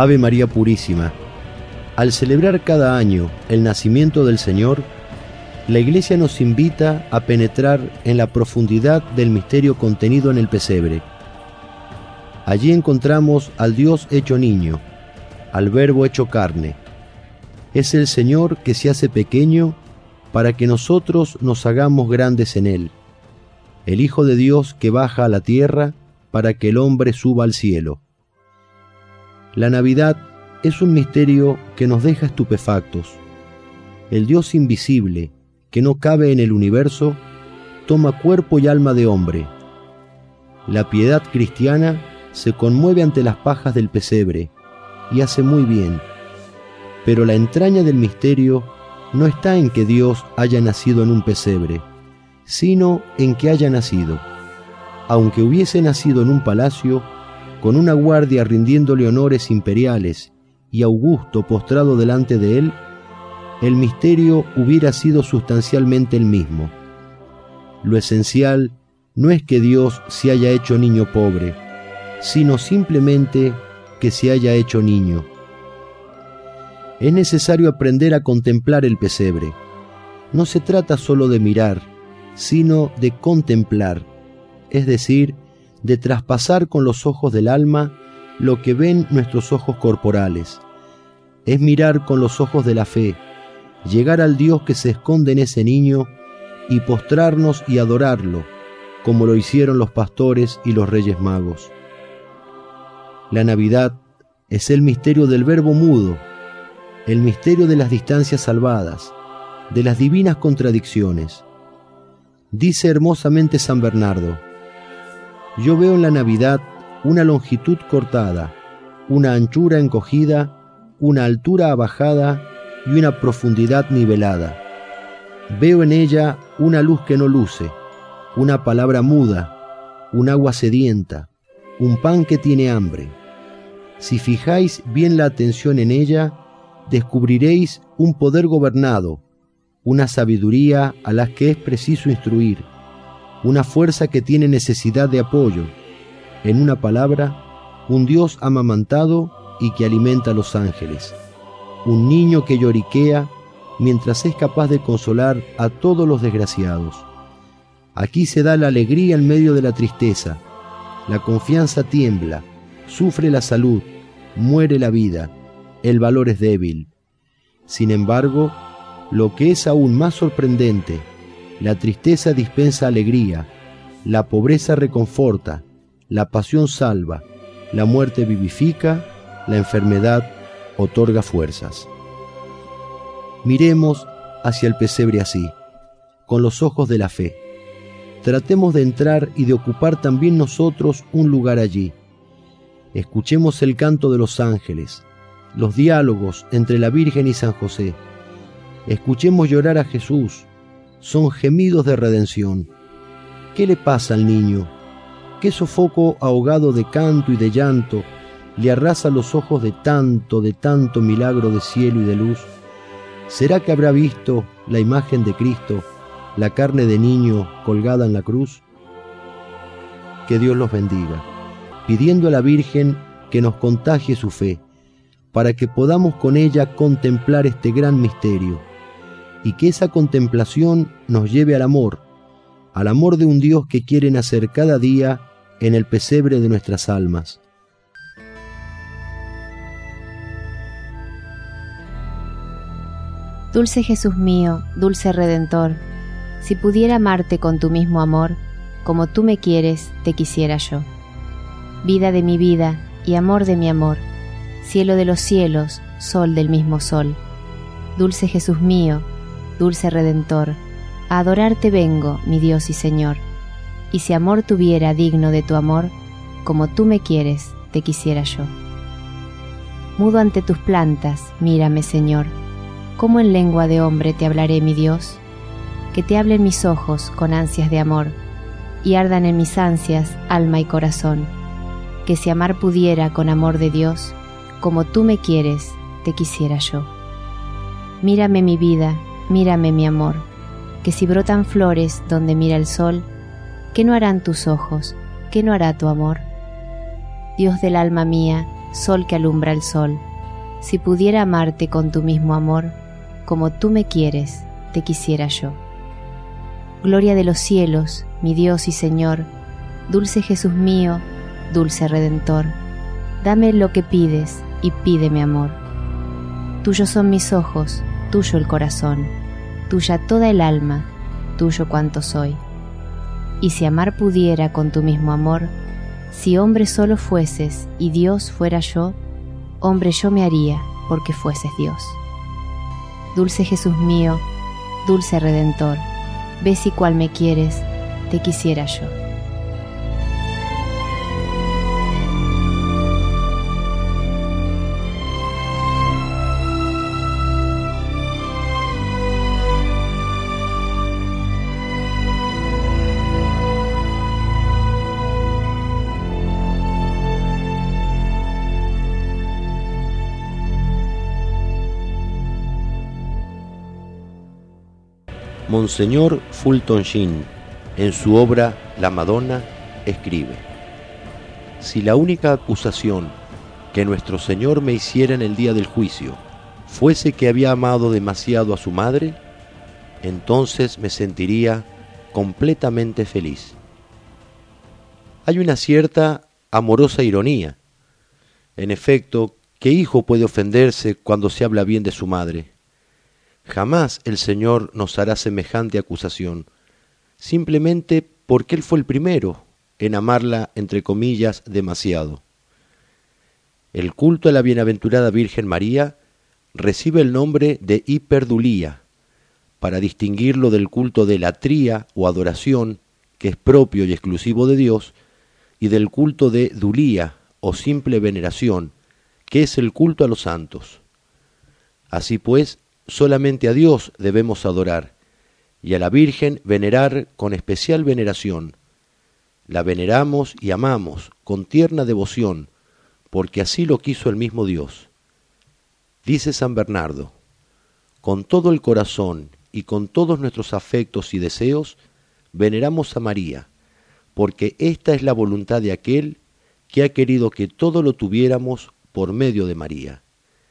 Ave María Purísima. Al celebrar cada año el nacimiento del Señor, la Iglesia nos invita a penetrar en la profundidad del misterio contenido en el pesebre. Allí encontramos al Dios hecho niño, al Verbo hecho carne. Es el Señor que se hace pequeño para que nosotros nos hagamos grandes en Él. El Hijo de Dios que baja a la tierra para que el hombre suba al cielo. La Navidad es un misterio que nos deja estupefactos. El Dios invisible, que no cabe en el universo, toma cuerpo y alma de hombre. La piedad cristiana se conmueve ante las pajas del pesebre, y hace muy bien. Pero la entraña del misterio no está en que Dios haya nacido en un pesebre, sino en que haya nacido. Aunque hubiese nacido en un palacio, con una guardia rindiéndole honores imperiales y Augusto postrado delante de él, el misterio hubiera sido sustancialmente el mismo. Lo esencial no es que Dios se haya hecho niño pobre, sino simplemente que se haya hecho niño. Es necesario aprender a contemplar el pesebre. No se trata solo de mirar, sino de contemplar, es decir, de traspasar con los ojos del alma lo que ven nuestros ojos corporales. Es mirar con los ojos de la fe, llegar al Dios que se esconde en ese niño y postrarnos y adorarlo, como lo hicieron los pastores y los reyes magos. La Navidad es el misterio del Verbo mudo, el misterio de las distancias salvadas, de las divinas contradicciones. Dice hermosamente San Bernardo: yo veo en la Navidad una longitud cortada, una anchura encogida, una altura abajada y una profundidad nivelada. Veo en ella una luz que no luce, una palabra muda, un agua sedienta, un pan que tiene hambre. Si fijáis bien la atención en ella, descubriréis un poder gobernado, una sabiduría a la que es preciso instruir, una fuerza que tiene necesidad de apoyo, en una palabra, un Dios amamantado y que alimenta a los ángeles, un niño que lloriquea mientras es capaz de consolar a todos los desgraciados. Aquí se da la alegría en medio de la tristeza, la confianza tiembla, sufre la salud, muere la vida, el valor es débil. Sin embargo, lo que es aún más sorprendente, la tristeza dispensa alegría, la pobreza reconforta, la pasión salva, la muerte vivifica, la enfermedad otorga fuerzas. Miremos hacia el pesebre así, con los ojos de la fe. Tratemos de entrar y de ocupar también nosotros un lugar allí. Escuchemos el canto de los ángeles, los diálogos entre la Virgen y San José. Escuchemos llorar a Jesús. Son gemidos de redención. ¿Qué le pasa al niño? ¿Qué sofoco ahogado de canto y de llanto le arrasa los ojos de tanto milagro de cielo y de luz? ¿Será que habrá visto la imagen de Cristo, la carne de niño colgada en la cruz? Que Dios los bendiga, pidiendo a la Virgen que nos contagie su fe, para que podamos con ella contemplar este gran misterio, y que esa contemplación nos lleve al amor de un Dios que quiere nacer cada día en el pesebre de nuestras almas. Dulce Jesús mío, dulce Redentor, si pudiera amarte con tu mismo amor, como tú me quieres, te quisiera yo. Vida de mi vida y amor de mi amor, cielo de los cielos, sol del mismo sol. Dulce Jesús mío, dulce Redentor, a adorarte vengo, mi Dios y Señor. Y si amor tuviera digno de tu amor, como tú me quieres, te quisiera yo. Mudo ante tus plantas, mírame, Señor. ¿Cómo en lengua de hombre te hablaré, mi Dios? Que te hablen mis ojos con ansias de amor, y ardan en mis ansias alma y corazón. Que si amar pudiera con amor de Dios, como tú me quieres, te quisiera yo. Mírame mi vida, mírame mi amor, que si brotan flores donde mira el sol, ¿qué no harán tus ojos? ¿Qué no hará tu amor? Dios del alma mía, sol que alumbra el sol. Si pudiera amarte con tu mismo amor, como tú me quieres, te quisiera yo. Gloria de los cielos, mi Dios y Señor, dulce Jesús mío, dulce Redentor, dame lo que pides y pídeme amor. Tuyos son mis ojos, tuyo el corazón, tuya toda el alma, tuyo cuanto soy. Y si amar pudiera con tu mismo amor, si hombre solo fueses y Dios fuera yo, hombre yo me haría porque fueses Dios. Dulce Jesús mío, dulce Redentor, ve si cual me quieres, te quisiera yo. Monseñor Fulton Sheen, en su obra La Madonna, escribe: si la única acusación que nuestro Señor me hiciera en el día del juicio fuese que había amado demasiado a su madre, entonces me sentiría completamente feliz. Hay una cierta amorosa ironía. En efecto, ¿qué hijo puede ofenderse cuando se habla bien de su madre? Jamás el Señor nos hará semejante acusación, simplemente porque Él fue el primero en amarla, entre comillas, demasiado. El culto a la bienaventurada Virgen María recibe el nombre de hiperdulía, para distinguirlo del culto de latría o adoración, que es propio y exclusivo de Dios, y del culto de dulía o simple veneración, que es el culto a los santos. Así pues, solamente a Dios debemos adorar, y a la Virgen venerar con especial veneración. La veneramos y amamos con tierna devoción, porque así lo quiso el mismo Dios. Dice San Bernardo: con todo el corazón y con todos nuestros afectos y deseos, veneramos a María, porque esta es la voluntad de aquel que ha querido que todo lo tuviéramos por medio de María.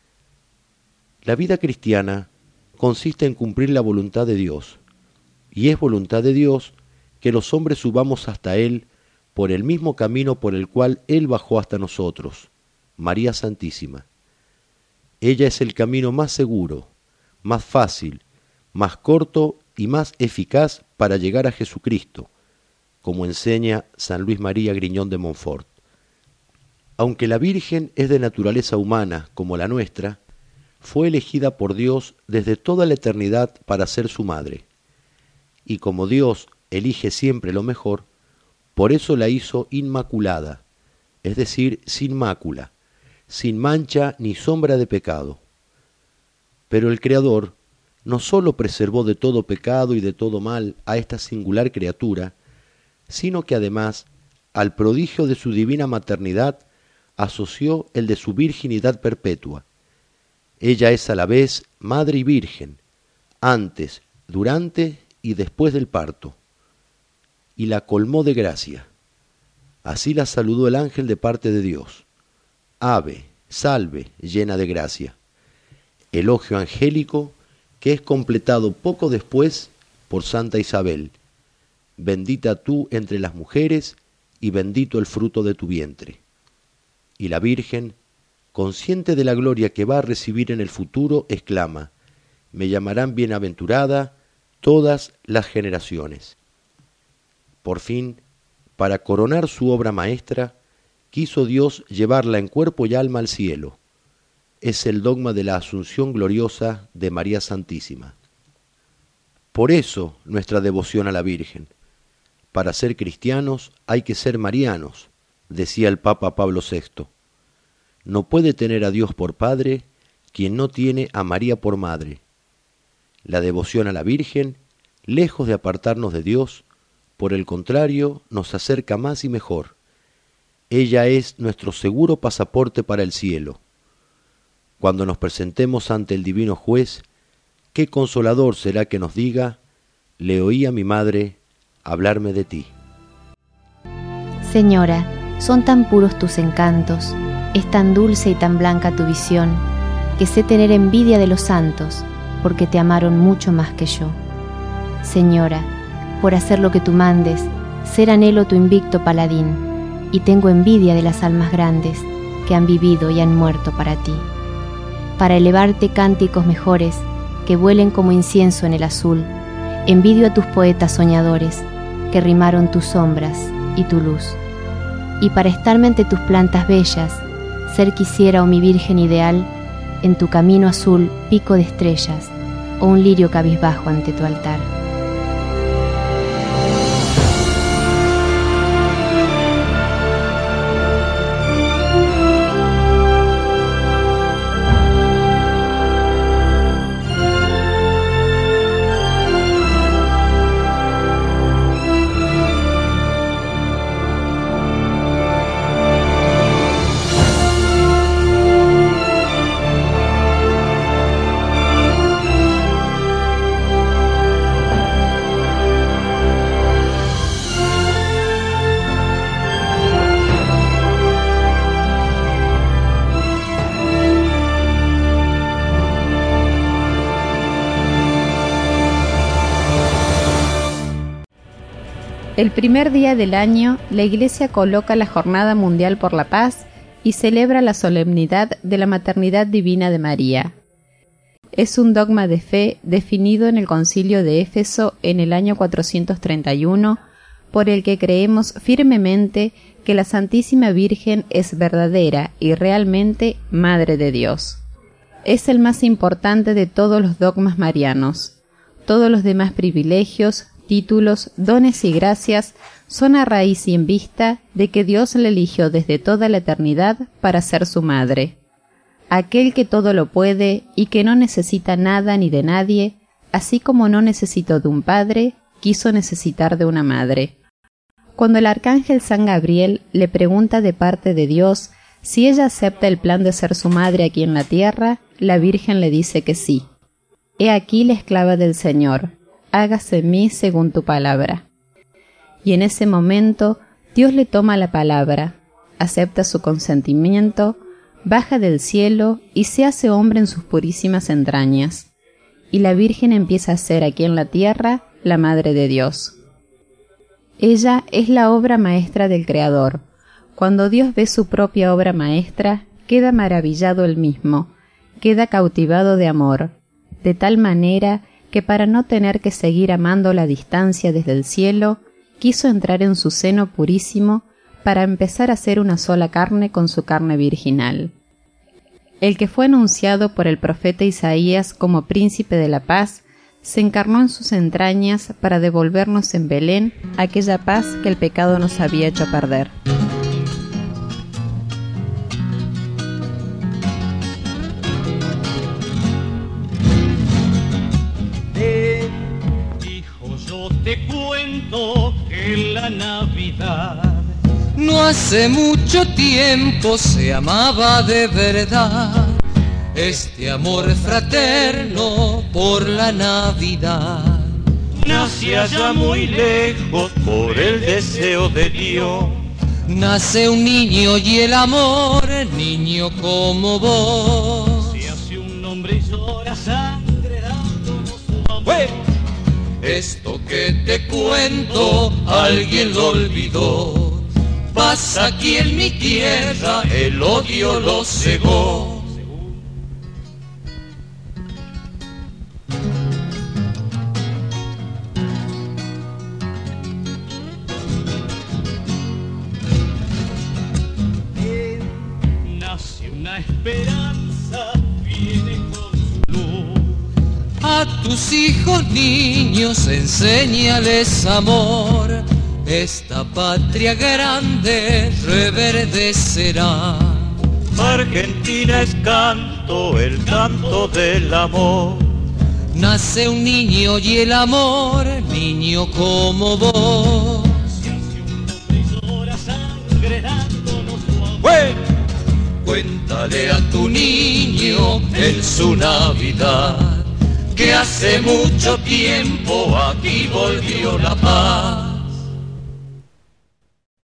La vida cristiana consiste en cumplir la voluntad de Dios, y es voluntad de Dios que los hombres subamos hasta Él por el mismo camino por el cual Él bajó hasta nosotros, María Santísima. Ella es el camino más seguro, más fácil, más corto y más eficaz para llegar a Jesucristo, como enseña San Luis María Griñón de Montfort. Aunque la Virgen es de naturaleza humana como la nuestra, fue elegida por Dios desde toda la eternidad para ser su madre. Y como Dios elige siempre lo mejor, por eso la hizo inmaculada, es decir, sin mácula, sin mancha ni sombra de pecado. Pero el Creador no sólo preservó de todo pecado y de todo mal a esta singular criatura, sino que además, al prodigio de su divina maternidad, asoció el de su virginidad perpetua. Ella es a la vez madre y virgen, antes, durante y después del parto, y la colmó de gracia. Así la saludó el ángel de parte de Dios: Ave, salve, llena de gracia. Elogio angélico que es completado poco después por Santa Isabel: bendita tú entre las mujeres y bendito el fruto de tu vientre. Y la Virgen, consciente de la gloria que va a recibir en el futuro, exclama: me llamarán bienaventurada todas las generaciones. Por fin, para coronar su obra maestra, quiso Dios llevarla en cuerpo y alma al cielo. Es el dogma de la Asunción gloriosa de María Santísima. Por eso nuestra devoción a la Virgen. Para ser cristianos hay que ser marianos, decía el Papa Pablo VI. No puede tener a Dios por Padre quien no tiene a María por Madre. La devoción a la Virgen, lejos de apartarnos de Dios, por el contrario, nos acerca más y mejor. Ella es nuestro seguro pasaporte para el cielo. Cuando nos presentemos ante el Divino Juez, qué consolador será que nos diga: le oí a mi madre hablarme de ti. Señora, son tan puros tus encantos, Es tan dulce y tan blanca tu visión, que sé tener envidia de los santos, porque te amaron mucho más que yo. Señora, por hacer lo que tú mandes, ser anhelo tu invicto paladín, y tengo envidia de las almas grandes, que han vivido y han muerto para ti. Para elevarte cánticos mejores, que vuelen como incienso en el azul, envidio a tus poetas soñadores, que rimaron tus sombras y tu luz. Y para estarme ante tus plantas bellas, ser quisiera, oh mi virgen ideal, en tu camino azul pico de estrellas, o un lirio cabizbajo ante tu altar. El primer día del año, la Iglesia coloca la Jornada Mundial por la Paz y celebra la solemnidad de la Maternidad Divina de María. Es un dogma de fe definido en el Concilio de Éfeso en el año 431, por el que creemos firmemente que la Santísima Virgen es verdadera y realmente Madre de Dios. Es el más importante de todos los dogmas marianos. Todos los demás privilegios, títulos, dones y gracias son a raíz y en vista de que Dios la eligió desde toda la eternidad para ser su madre. Aquel que todo lo puede y que no necesita nada ni de nadie, así como no necesitó de un padre, quiso necesitar de una madre. Cuando el arcángel San Gabriel le pregunta de parte de Dios si ella acepta el plan de ser su madre aquí en la tierra, la Virgen le dice que sí. He aquí la esclava del Señor, hágase en mí según tu palabra. Y en ese momento Dios le toma la palabra, acepta su consentimiento, baja del cielo y se hace hombre en sus purísimas entrañas. Y la Virgen empieza a ser aquí en la tierra la Madre de Dios. Ella es la obra maestra del Creador. Cuando Dios ve su propia obra maestra, queda maravillado él mismo, queda cautivado de amor, de tal manera que para no tener que seguir amando la distancia desde el cielo, quiso entrar en su seno purísimo para empezar a ser una sola carne con su carne virginal. El que fue anunciado por el profeta Isaías como príncipe de la paz, se encarnó en sus entrañas para devolvernos en Belén aquella paz que el pecado nos había hecho perder. Te cuento que la Navidad no hace mucho tiempo se amaba de verdad, este amor fraterno por la Navidad. Nace allá muy lejos por el deseo de Dios. Nace un niño y el amor, niño como vos. Se hace un hombre y llora sangre dándonos su amor. ¡Hey! Esto que te cuento, alguien lo olvidó. Pasa aquí en mi tierra, el odio lo cegó. Nace una esperanza, viene con su luz. A tus hijos niños enséñales amor, esta patria grande reverdecerá. Argentina es canto, el canto del amor. Nace un niño y el amor, niño como vos. Se hace un hombre y llora sangre dándonos su amor. Cuéntale a tu niño en su Navidad que hace mucho tiempo aquí volvió la paz.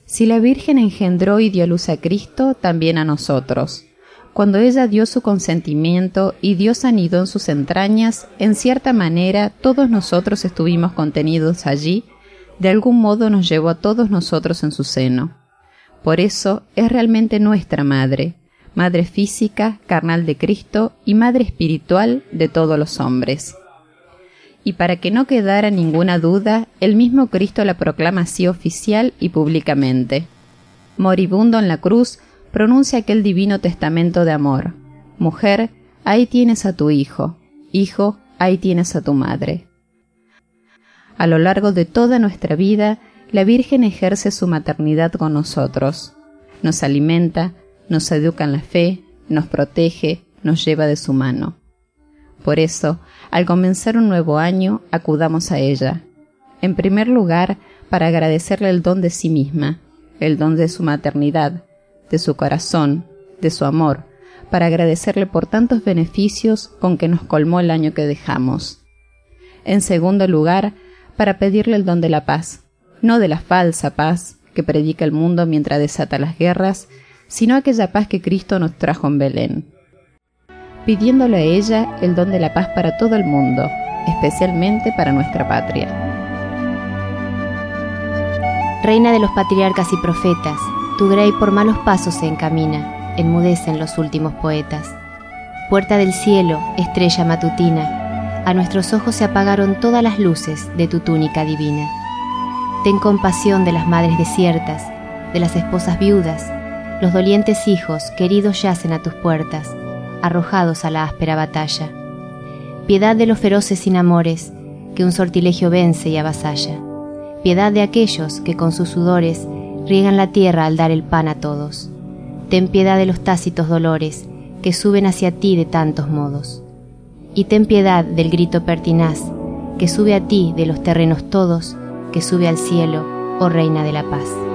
Si la Virgen engendró y dio a luz a Cristo, también a nosotros. Cuando ella dio su consentimiento y Dios anidó en sus entrañas, en cierta manera todos nosotros estuvimos contenidos allí, de algún modo nos llevó a todos nosotros en su seno. Por eso es realmente nuestra madre, madre física, carnal de Cristo y madre espiritual de todos los hombres. Y para que no quedara ninguna duda, el mismo Cristo la proclama así oficial y públicamente. Moribundo en la cruz, pronuncia aquel divino testamento de amor. Mujer, ahí tienes a tu hijo. Hijo, ahí tienes a tu madre. A lo largo de toda nuestra vida, la Virgen ejerce su maternidad con nosotros. Nos alimenta, nos educa en la fe, nos protege, nos lleva de su mano. Por eso, al comenzar un nuevo año, acudamos a ella. En primer lugar, para agradecerle el don de sí misma, el don de su maternidad, de su corazón, de su amor, para agradecerle por tantos beneficios con que nos colmó el año que dejamos. En segundo lugar, para pedirle el don de la paz, no de la falsa paz que predica el mundo mientras desata las guerras, sino aquella paz que Cristo nos trajo en Belén. Pidiéndole a ella el don de la paz para todo el mundo, especialmente para nuestra patria. Reina de los patriarcas y profetas, tu grey por malos pasos se encamina, enmudecen los últimos poetas. Puerta del cielo, estrella matutina, a nuestros ojos se apagaron todas las luces de tu túnica divina. Ten compasión de las madres desiertas, de las esposas viudas, los dolientes hijos queridos yacen a tus puertas, arrojados a la áspera batalla. Piedad de los feroces sin amores, que un sortilegio vence y avasalla. Piedad de aquellos que con sus sudores riegan la tierra al dar el pan a todos. Ten piedad de los tácitos dolores, que suben hacia ti de tantos modos. Y ten piedad del grito pertinaz, que sube a ti de los terrenos todos, que sube al cielo, oh Reina de la Paz.